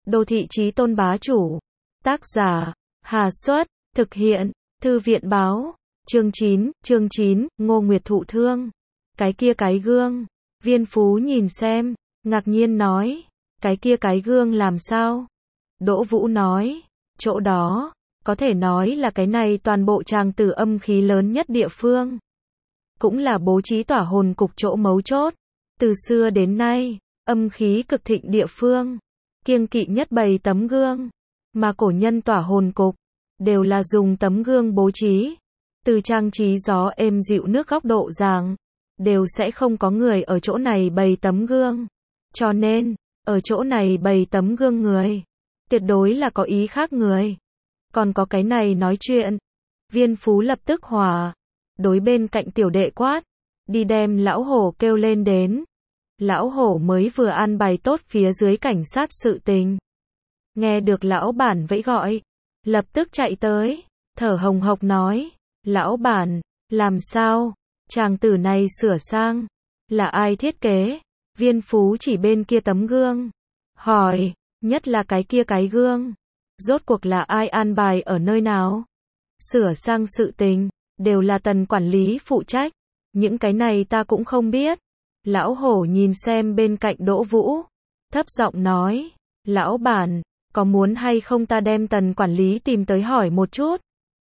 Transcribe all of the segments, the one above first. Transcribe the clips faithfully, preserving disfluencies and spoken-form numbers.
Đô thị chí tôn bá chủ. Tác giả, Hà Xuất, thực hiện, Thư viện báo. Chương chín, chương chín, Ngô Nguyệt thụ thương. Cái kia cái gương. Viên Phú nhìn xem, ngạc nhiên nói, cái kia cái gương làm sao? Đỗ Vũ nói, chỗ đó, có thể nói là cái này toàn bộ tràng tử âm khí lớn nhất địa phương. Cũng là bố trí tỏa hồn cục chỗ mấu chốt. Từ xưa đến nay, âm khí cực thịnh địa phương, kiêng kỵ nhất bày tấm gương. Mà cổ nhân tỏa hồn cục, đều là dùng tấm gương bố trí. Từ trang trí gió êm dịu nước góc độ giảng, đều sẽ không có người ở chỗ này bày tấm gương. Cho nên, ở chỗ này bày tấm gương người, tuyệt đối là có ý khác người. Còn có cái này nói chuyện. Viên Phú lập tức hòa, đối bên cạnh tiểu đệ quát, đi đem lão hổ kêu lên đến. Lão hổ mới vừa an bài tốt phía dưới cảnh sát sự tình. Nghe được lão bản vẫy gọi, lập tức chạy tới, thở hồng hộc nói, lão bản, làm sao, chàng tử này sửa sang, là ai thiết kế? Viên Phú chỉ bên kia tấm gương, hỏi, nhất là cái kia cái gương, rốt cuộc là ai an bài ở nơi nào? Sửa sang sự tình, đều là Tần quản lý phụ trách, những cái này ta cũng không biết. Lão hổ nhìn xem bên cạnh Đỗ Vũ, thấp giọng nói, lão bản, có muốn hay không ta đem Tần quản lý tìm tới hỏi một chút?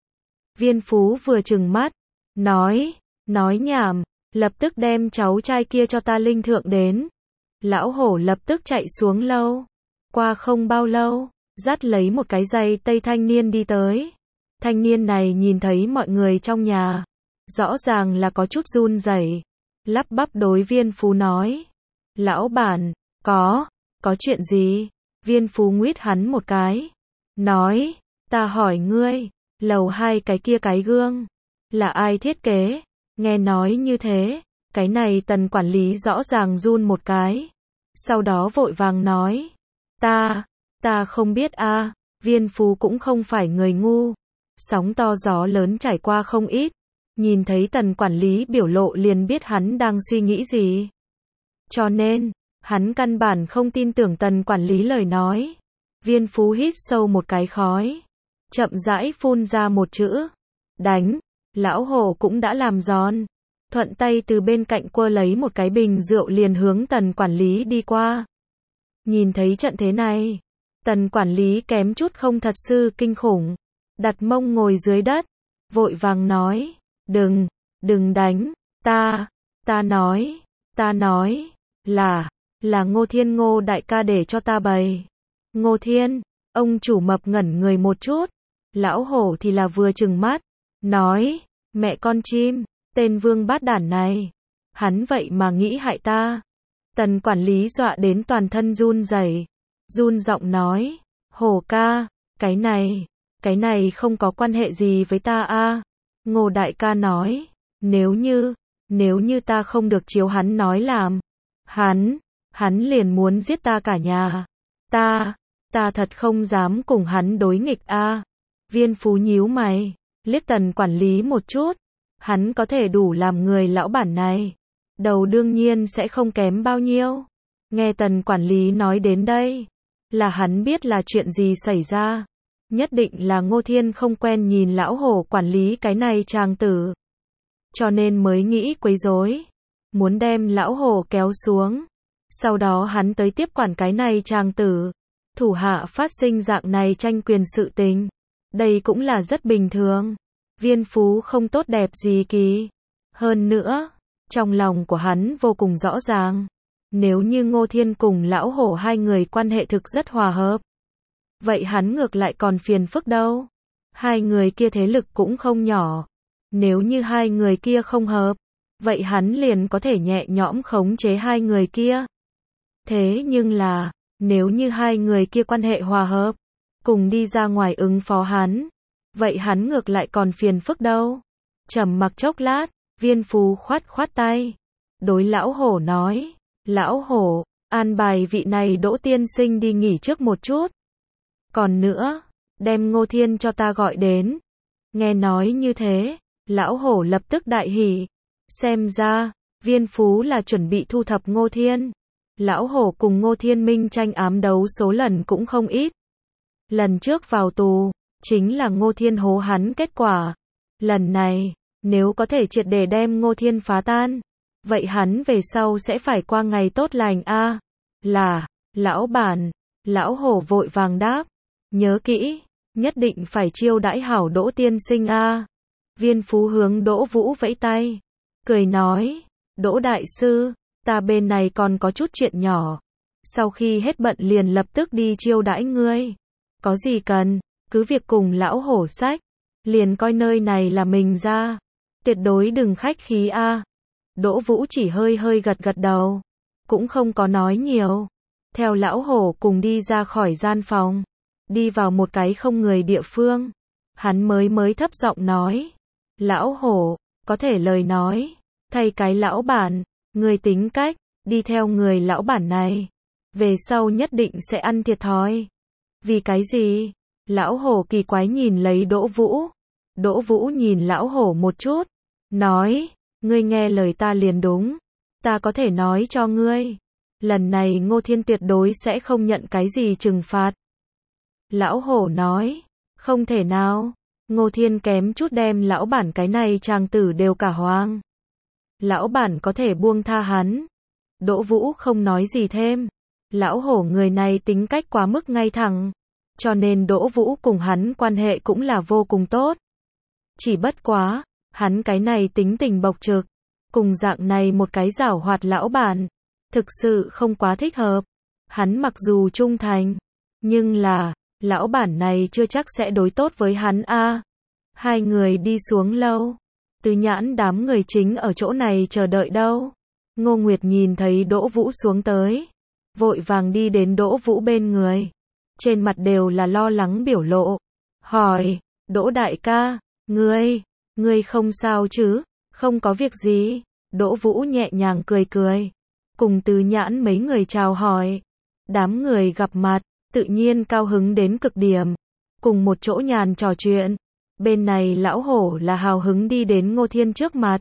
Viên Phú vừa trừng mắt, nói, nói nhảm, lập tức đem cháu trai kia cho ta linh thượng đến. Lão hổ lập tức chạy xuống lâu, qua không bao lâu, dắt lấy một cái giày tây thanh niên đi tới. Thanh niên này nhìn thấy mọi người trong nhà, rõ ràng là có chút run rẩy, lắp bắp đối Viên Phú nói, lão bản, có, có chuyện gì? Viên Phú nguyết hắn một cái, nói, ta hỏi ngươi, lầu hai cái kia cái gương, là ai thiết kế? Nghe nói như thế, cái này Tần quản lý rõ ràng run một cái, sau đó vội vàng nói, ta, ta không biết a. Viên Phú cũng không phải người ngu, sóng to gió lớn trải qua không ít, nhìn thấy Tần quản lý biểu lộ liền biết hắn đang suy nghĩ gì. Cho nên, hắn căn bản không tin tưởng Tần quản lý lời nói. Viên Phú hít sâu một cái khói, chậm rãi phun ra một chữ, đánh. Lão hổ cũng đã làm giòn, thuận tay từ bên cạnh quơ lấy một cái bình rượu liền hướng Tần quản lý đi qua. Nhìn thấy trận thế này, Tần quản lý kém chút không thật sự kinh khủng, đặt mông ngồi dưới đất, vội vàng nói, đừng, đừng đánh, ta, ta nói, ta nói, là, là Ngô Thiên Ngô đại ca để cho ta bày. Ngô Thiên, ông chủ mập ngẩn người một chút, lão hổ thì là vừa trừng mắt, nói, mẹ con chim, tên vương bát đản này, hắn vậy mà nghĩ hại ta. Tần quản lý dọa đến toàn thân run rẩy, run giọng nói, hổ ca, cái này, cái này không có quan hệ gì với ta a. Ngô đại ca nói, nếu như, nếu như ta không được chiếu hắn nói làm, hắn, hắn liền muốn giết ta cả nhà. Ta, ta thật không dám cùng hắn đối nghịch a. Viên Phú nhíu mày, liếc Tần quản lý một chút, hắn có thể đủ làm người lão bản này, đầu đương nhiên sẽ không kém bao nhiêu. Nghe Tần quản lý nói đến đây, là hắn biết là chuyện gì xảy ra. Nhất định là Ngô Thiên không quen nhìn lão hổ quản lý cái này tràng tử, cho nên mới nghĩ quấy rối, muốn đem lão hổ kéo xuống, sau đó hắn tới tiếp quản cái này tràng tử. Thủ hạ phát sinh dạng này tranh quyền sự tình, đây cũng là rất bình thường. Viên Phú không tốt đẹp gì kỳ. Hơn nữa, trong lòng của hắn vô cùng rõ ràng, nếu như Ngô Thiên cùng lão hổ hai người quan hệ thực rất hòa hợp, vậy hắn ngược lại còn phiền phức đâu. Hai người kia thế lực cũng không nhỏ, nếu như hai người kia không hợp, vậy hắn liền có thể nhẹ nhõm khống chế hai người kia. Thế nhưng là, nếu như hai người kia quan hệ hòa hợp, cùng đi ra ngoài ứng phó hắn, vậy hắn ngược lại còn phiền phức đâu. Trầm mặc chốc lát, Viên Phú khoát khoát tay, đối lão hổ nói, lão hổ, an bài vị này Đỗ tiên sinh đi nghỉ trước một chút. Còn nữa, đem Ngô Thiên cho ta gọi đến. Nghe nói như thế, lão hổ lập tức đại hỉ. Xem ra, Viên Phú là chuẩn bị thu thập Ngô Thiên. Lão Hổ cùng Ngô Thiên Minh tranh ám đấu số lần cũng không ít. Lần trước vào tù, chính là Ngô Thiên hố hắn kết quả. Lần này, nếu có thể triệt để đem Ngô Thiên phá tan, vậy hắn về sau sẽ phải qua ngày tốt lành a. À, là, lão bản, Lão Hổ vội vàng đáp. Nhớ kỹ, nhất định phải chiêu đãi hảo Đỗ tiên sinh a. À. Viên Phú hướng Đỗ Vũ vẫy tay, cười nói, Đỗ đại sư, ta bên này còn có chút chuyện nhỏ. Sau khi hết bận liền lập tức đi chiêu đãi ngươi. Có gì cần, cứ việc cùng Lão Hổ sách, liền coi nơi này là mình ra. Tuyệt đối đừng khách khí a. À. Đỗ Vũ chỉ hơi hơi gật gật đầu, cũng không có nói nhiều. Theo Lão Hổ cùng đi ra khỏi gian phòng, đi vào một cái không người địa phương. Hắn mới mới thấp giọng nói, Lão Hổ, có thể lời nói, thay cái lão bản, người tính cách, đi theo người lão bản này, về sau nhất định sẽ ăn thiệt thòi. Vì cái gì? Lão Hổ kỳ quái nhìn lấy Đỗ Vũ. Đỗ Vũ nhìn Lão Hổ một chút, nói, ngươi nghe lời ta liền đúng, ta có thể nói cho ngươi, lần này Ngô Thiên tuyệt đối sẽ không nhận cái gì trừng phạt. Lão Hổ nói, không thể nào, Ngô Thiên kém chút đem lão bản cái này chàng tử đều cả hoang. Lão bản có thể buông tha hắn. Đỗ Vũ không nói gì thêm. Lão Hổ người này tính cách quá mức ngay thẳng, cho nên Đỗ Vũ cùng hắn quan hệ cũng là vô cùng tốt. Chỉ bất quá, hắn cái này tính tình bộc trực, cùng dạng này một cái giảo hoạt lão bản, thực sự không quá thích hợp. Hắn mặc dù trung thành, nhưng là, lão bản này chưa chắc sẽ đối tốt với hắn a. À, hai người đi xuống lâu. Từ Nhãn đám người chính ở chỗ này chờ đợi đâu. Ngô Nguyệt nhìn thấy Đỗ Vũ xuống tới, vội vàng đi đến Đỗ Vũ bên người. Trên mặt đều là lo lắng biểu lộ. Hỏi, Đỗ đại ca, ngươi, ngươi không sao chứ? Không có việc gì. Đỗ Vũ nhẹ nhàng cười cười, cùng Từ Nhãn mấy người chào hỏi. Đám người gặp mặt, tự nhiên cao hứng đến cực điểm, cùng một chỗ nhàn trò chuyện. Bên này Lão Hổ là hào hứng đi đến Ngô Thiên trước mặt,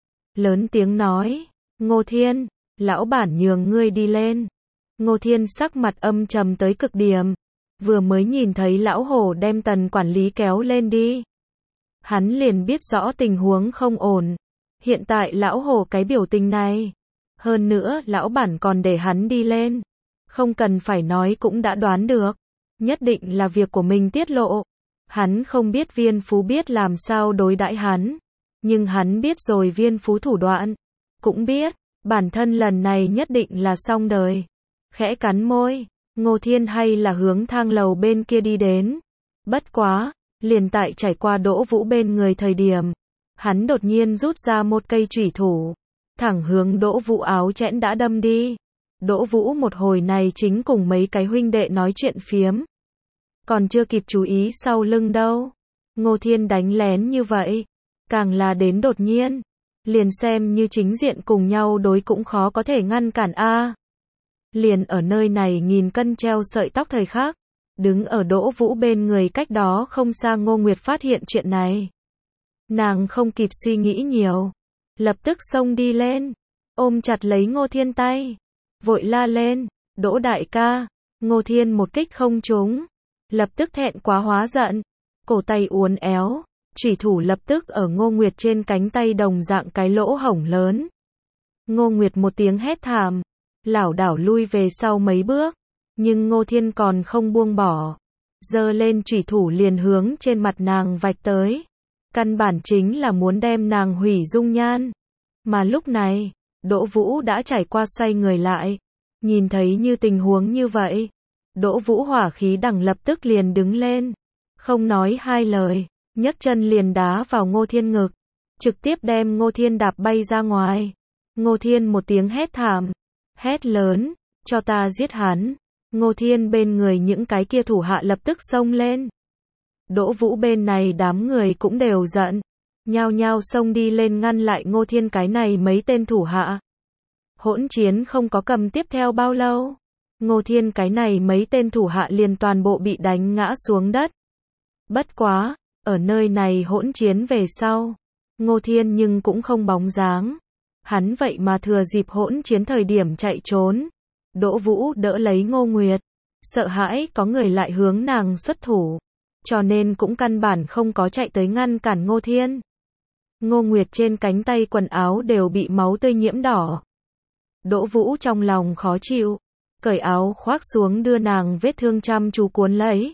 lớn tiếng nói, Ngô Thiên, lão bản nhường ngươi đi lên. Ngô Thiên sắc mặt âm trầm tới cực điểm, vừa mới nhìn thấy Lão Hổ đem Tần quản lý kéo lên đi, hắn liền biết rõ tình huống không ổn. Hiện tại Lão Hổ cái biểu tình này, hơn nữa lão bản còn để hắn đi lên, không cần phải nói cũng đã đoán được, nhất định là việc của mình tiết lộ. Hắn không biết Viên Phú biết làm sao đối đãi hắn, nhưng hắn biết rồi Viên Phú thủ đoạn, cũng biết, bản thân lần này nhất định là xong đời. Khẽ cắn môi, Ngô Thiên hay là hướng thang lầu bên kia đi đến. Bất quá, liền tại trải qua Đỗ Vũ bên người thời điểm, hắn đột nhiên rút ra một cây chủy thủ, thẳng hướng Đỗ Vũ áo chẽn đã đâm đi. Đỗ Vũ một hồi này chính cùng mấy cái huynh đệ nói chuyện phiếm, còn chưa kịp chú ý sau lưng đâu. Ngô Thiên đánh lén như vậy, càng là đến đột nhiên, liền xem như chính diện cùng nhau đối cũng khó có thể ngăn cản a. À, liền ở nơi này nghìn cân treo sợi tóc thời khắc, đứng ở Đỗ Vũ bên người cách đó không xa Ngô Nguyệt phát hiện chuyện này. Nàng không kịp suy nghĩ nhiều, lập tức xông đi lên, ôm chặt lấy Ngô Thiên tay, vội la lên, Đỗ đại ca. Ngô Thiên một kích không trúng, lập tức thẹn quá hóa giận, cổ tay uốn éo, chủy thủ lập tức ở Ngô Nguyệt trên cánh tay đồng dạng cái lỗ hổng lớn. Ngô Nguyệt một tiếng hét thảm, lảo đảo lui về sau mấy bước, nhưng Ngô Thiên còn không buông bỏ, giơ lên chủy thủ liền hướng trên mặt nàng vạch tới, căn bản chính là muốn đem nàng hủy dung nhan. Mà lúc này, Đỗ Vũ đã trải qua xoay người lại, nhìn thấy như tình huống như vậy, Đỗ Vũ hỏa khí đằng lập tức liền đứng lên, không nói hai lời, nhấc chân liền đá vào Ngô Thiên ngực, trực tiếp đem Ngô Thiên đạp bay ra ngoài. Ngô Thiên một tiếng hét thảm, hét lớn, cho ta giết hắn. Ngô Thiên bên người những cái kia thủ hạ lập tức xông lên. Đỗ Vũ bên này đám người cũng đều giận, nhao nhao xông đi lên ngăn lại Ngô Thiên cái này mấy tên thủ hạ. Hỗn chiến không có cầm tiếp theo bao lâu, Ngô Thiên cái này mấy tên thủ hạ liền toàn bộ bị đánh ngã xuống đất. Bất quá, ở nơi này hỗn chiến về sau, Ngô Thiên nhưng cũng không bóng dáng. Hắn vậy mà thừa dịp hỗn chiến thời điểm chạy trốn. Đỗ Vũ đỡ lấy Ngô Nguyệt, sợ hãi có người lại hướng nàng xuất thủ, cho nên cũng căn bản không có chạy tới ngăn cản Ngô Thiên. Ngô Nguyệt trên cánh tay quần áo đều bị máu tươi nhiễm đỏ. Đỗ Vũ trong lòng khó chịu, cởi áo khoác xuống đưa nàng vết thương chăm chú cuốn lấy.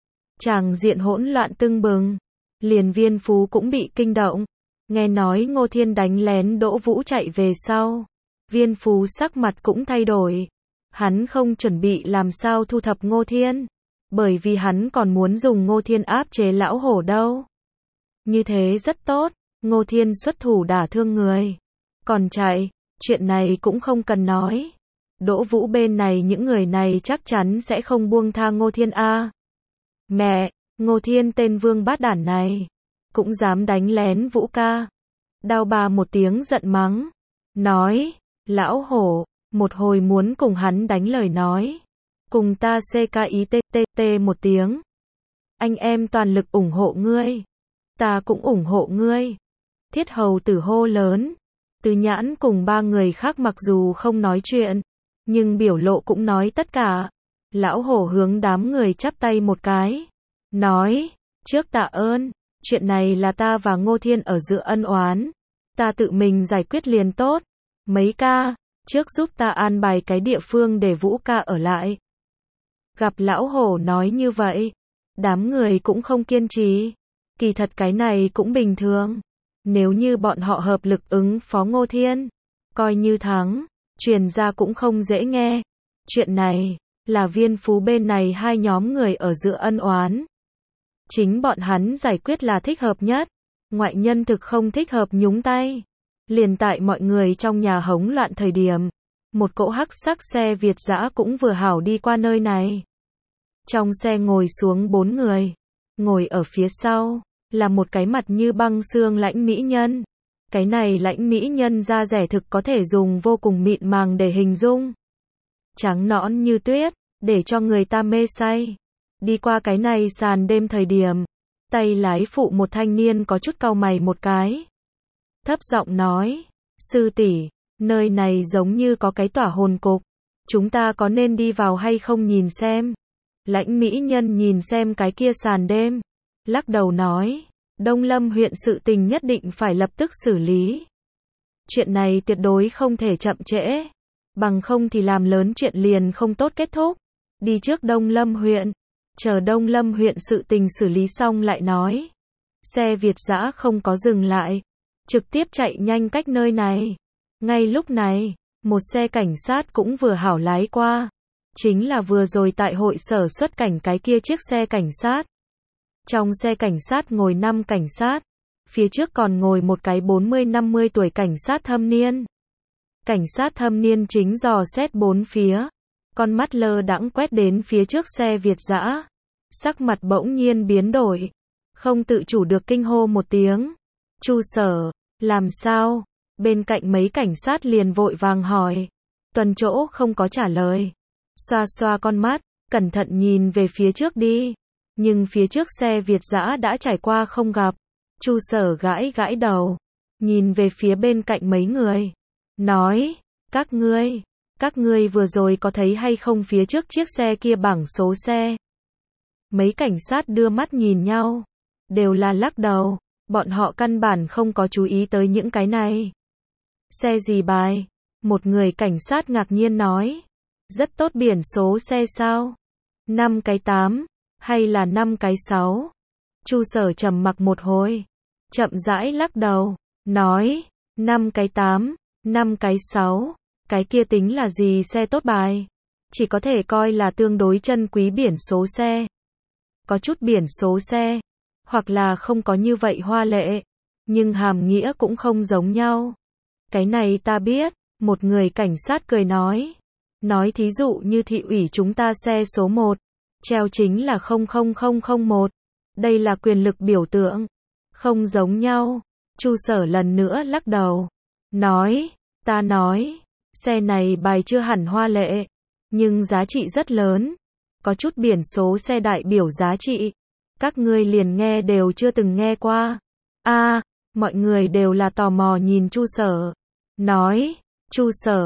Tràng diện hỗn loạn tưng bừng, liền Viên Phú cũng bị kinh động. Nghe nói Ngô Thiên đánh lén Đỗ Vũ chạy về sau, Viên Phú sắc mặt cũng thay đổi. Hắn không chuẩn bị làm sao thu thập Ngô Thiên, bởi vì hắn còn muốn dùng Ngô Thiên áp chế lão hổ đâu. Như thế rất tốt, Ngô Thiên xuất thủ đả thương người, còn chạy, chuyện này cũng không cần nói. Đỗ Vũ bên này những người này chắc chắn sẽ không buông tha Ngô Thiên a. Mẹ, Ngô Thiên tên vương bát đản này, cũng dám đánh lén Vũ ca. Đao Bà một tiếng giận mắng, nói, lão hổ, một hồi muốn cùng hắn đánh lời nói. Cùng ta xê ca i tê tê tê một tiếng. Anh em toàn lực ủng hộ ngươi. Ta cũng ủng hộ ngươi. Thiết Hầu Tử hô lớn. Từ Nhãn cùng ba người khác mặc dù không nói chuyện, nhưng biểu lộ cũng nói tất cả. Lão hổ hướng đám người chắp tay một cái, nói, trước tạ ơn, chuyện này là ta và Ngô Thiên ở giữa ân oán, ta tự mình giải quyết liền tốt. Mấy ca, trước giúp ta an bài cái địa phương để Vũ ca ở lại. Gặp lão hổ nói như vậy, đám người cũng không kiên trì. Kỳ thật cái này cũng bình thường. Nếu như bọn họ hợp lực ứng phó Ngô Thiên, coi như thắng, truyền ra cũng không dễ nghe. Chuyện này là Viên Phú bên này hai nhóm người ở giữa ân oán. Chính bọn hắn giải quyết là thích hợp nhất. Ngoại nhân thực không thích hợp nhúng tay. Liền tại mọi người trong nhà hống loạn thời điểm, một cỗ hắc sắc xe Việt dã cũng vừa hảo đi qua nơi này. Trong xe ngồi xuống bốn người, ngồi ở phía sau là một cái mặt như băng xương lãnh mỹ nhân. Cái này lãnh mỹ nhân da rẻ thực có thể dùng vô cùng mịn màng để hình dung. Trắng nõn như tuyết, để cho người ta mê say. Đi qua cái này sàn đêm thời điểm, tay lái phụ một thanh niên có chút cau mày một cái. Thấp giọng nói, sư tỷ, nơi này giống như có cái tỏa hồn cục, chúng ta có nên đi vào hay không nhìn xem. Lãnh mỹ nhân nhìn xem cái kia sàn đêm, lắc đầu nói, Đông Lâm huyện sự tình nhất định phải lập tức xử lý. Chuyện này tuyệt đối không thể chậm trễ, bằng không thì làm lớn chuyện liền không tốt kết thúc. Đi trước Đông Lâm huyện, chờ Đông Lâm huyện sự tình xử lý xong lại nói. Xe Việt dã không có dừng lại, trực tiếp chạy nhanh cách nơi này. Ngay lúc này, một xe cảnh sát cũng vừa hảo lái qua. Chính là vừa rồi tại hội sở xuất cảnh cái kia chiếc xe cảnh sát. Trong xe cảnh sát ngồi năm cảnh sát, phía trước còn ngồi một cái bốn mươi năm mươi tuổi cảnh sát thâm niên. Cảnh sát thâm niên chính dò xét bốn phía, con mắt lơ đãng quét đến phía trước xe Việt dã, sắc mặt bỗng nhiên biến đổi, không tự chủ được kinh hô một tiếng. Chu Sở, làm sao? Bên cạnh mấy cảnh sát liền vội vàng hỏi. Tuần Chỗ không có trả lời, xoa xoa con mắt, cẩn thận nhìn về phía trước đi. Nhưng phía trước xe Việt dã đã trải qua không gặp. Chu Sở gãi gãi đầu, nhìn về phía bên cạnh mấy người, nói, các ngươi, các ngươi vừa rồi có thấy hay không phía trước chiếc xe kia bảng số xe? Mấy cảnh sát đưa mắt nhìn nhau, đều là lắc đầu, bọn họ căn bản không có chú ý tới những cái này. Xe gì bài? Một người cảnh sát ngạc nhiên nói, rất tốt biển số xe sao? Năm cái tám, hay là năm cái sáu? Chu Sở trầm mặc một hồi, chậm rãi lắc đầu, nói, năm cái tám, năm cái sáu, cái kia tính là gì xe tốt bài? Chỉ có thể coi là tương đối chân quý biển số xe. Có chút biển số xe, hoặc là không có như vậy hoa lệ, nhưng hàm nghĩa cũng không giống nhau. Cái này ta biết, một người cảnh sát cười nói. Nói thí dụ như thị ủy chúng ta xe số một, treo chính là không không không không một. Đây là quyền lực biểu tượng. Không giống nhau. Chu Sở lần nữa lắc đầu. Nói, ta nói, xe này bài chưa hẳn hoa lệ, nhưng giá trị rất lớn. Có chút biển số xe đại biểu giá trị. Các ngươi liền nghe đều chưa từng nghe qua. A, à, mọi người đều là tò mò nhìn Chu Sở. Nói, Chu Sở,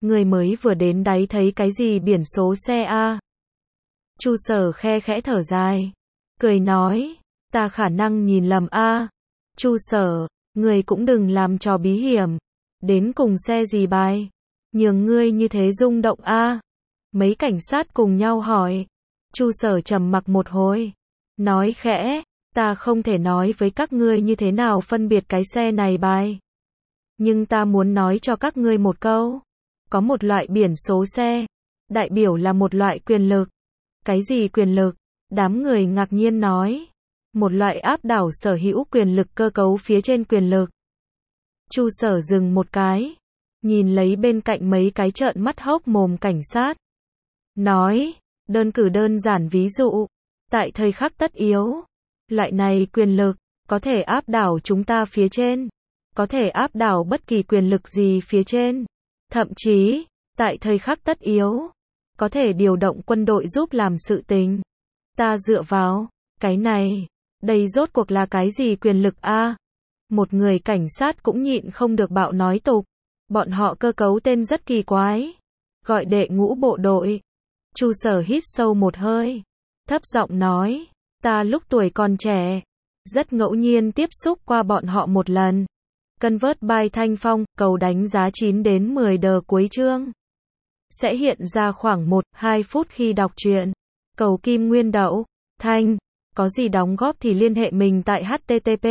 Người mới vừa đến đáy thấy cái gì biển số xe a? Chu Sở khe khẽ thở dài, cười nói, ta khả năng nhìn lầm a. Chu Sở, người cũng đừng làm trò bí hiểm. Đến cùng xe gì bài? Nhường ngươi như thế rung động a. Mấy cảnh sát cùng nhau hỏi. Chu Sở trầm mặc một hồi, nói khẽ, ta không thể nói với các ngươi như thế nào phân biệt cái xe này bài. Nhưng ta muốn nói cho các ngươi một câu. Có một loại biển số xe, đại biểu là một loại quyền lực. Cái gì quyền lực? Đám người ngạc nhiên nói. Một loại áp đảo sở hữu quyền lực cơ cấu phía trên quyền lực. Chu Sở dừng một cái, nhìn lấy bên cạnh mấy cái trợn mắt hốc mồm cảnh sát. Nói, đơn cử đơn giản ví dụ, tại thời khắc tất yếu, loại này quyền lực, có thể áp đảo chúng ta phía trên, có thể áp đảo bất kỳ quyền lực gì phía trên. Thậm chí, tại thời khắc tất yếu, có thể điều động quân đội giúp làm sự tình. Ta dựa vào, cái này, đây rốt cuộc là cái gì quyền lực a? Một người cảnh sát cũng nhịn không được bạo nói tục. Bọn họ cơ cấu tên rất kỳ quái. Gọi đệ ngũ bộ đội. Chu Sở hít sâu một hơi, thấp giọng nói, ta lúc tuổi còn trẻ, rất ngẫu nhiên tiếp xúc qua bọn họ một lần. Convert by Thanh Phong, cầu đánh giá chín đến mười đờ cuối chương. Sẽ hiện ra khoảng một đến hai phút khi đọc truyện. Cầu kim nguyên đậu, Thanh, có gì đóng góp thì liên hệ mình tại http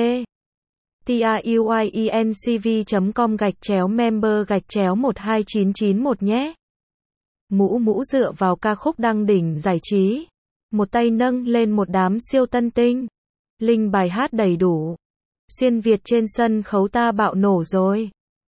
truyencv chấm com gạch chéo member gạch chéo một hai chín chín một nhé. Mũ mũ dựa vào ca khúc đăng đỉnh giải trí. Một tay nâng lên một đám siêu tân tinh. Linh bài hát đầy đủ. Xuyên Việt trên sân khấu ta bạo nổ rồi.